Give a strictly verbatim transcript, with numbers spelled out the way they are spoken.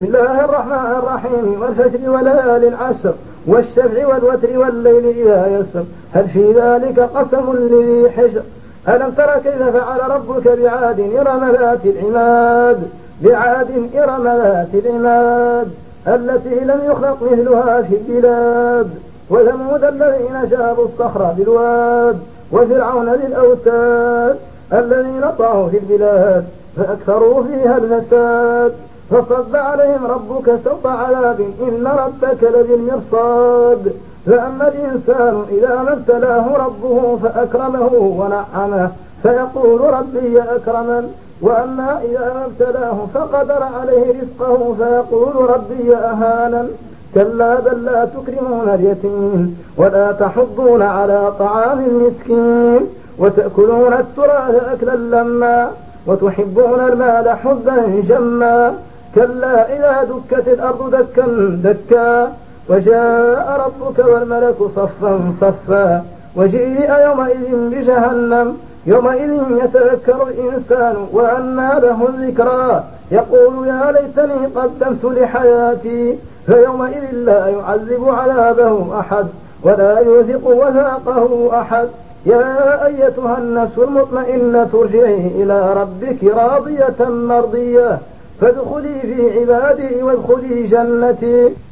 بسم الله الرحمن الرحيم والفجر وليال العشر والشفع والوتر والليل إذا يسر هل في ذلك قسم لذي حجر ألم تر كيف فعل ربك بعاد إرم ذات العماد بعاد إرم ذات العماد التي لم يخلق مثلها في البلاد وثمود الذين جابوا الصخر بالواد وفرعون ذي الأوتاد الذين طغوا في البلاد فأكثروا فيها الفساد فصب عليهم ربك سوط عذاب إن ربك لبالمرصاد فأما الإنسان إذا ما ابتلاه ربه فأكرمه ونعمه فيقول ربي أكرمن وأما إذا ما ابتلاه فقدر عليه رزقه فيقول ربي أهانن كلا بل لا تكرمون اليتيم ولا تحضون على طعام المسكين وتأكلون التراث أكلا لما وتحبون المال حبا جما كلا إذا دكت الأرض دكا دكا وجاء ربك والملك صفا صفا وجيء يومئذ بجهنم يومئذ يتذكر الإنسان وأنى له الذكرى يقول يا ليتني قدمت لحياتي فيومئذ لا يعذب عذابه أحد ولا يوثق وثاقه أحد يا أيتها النفس المطمئنة ارجعي إلى ربك راضية مرضية فادخلي في عبادي وادخلي جنتي.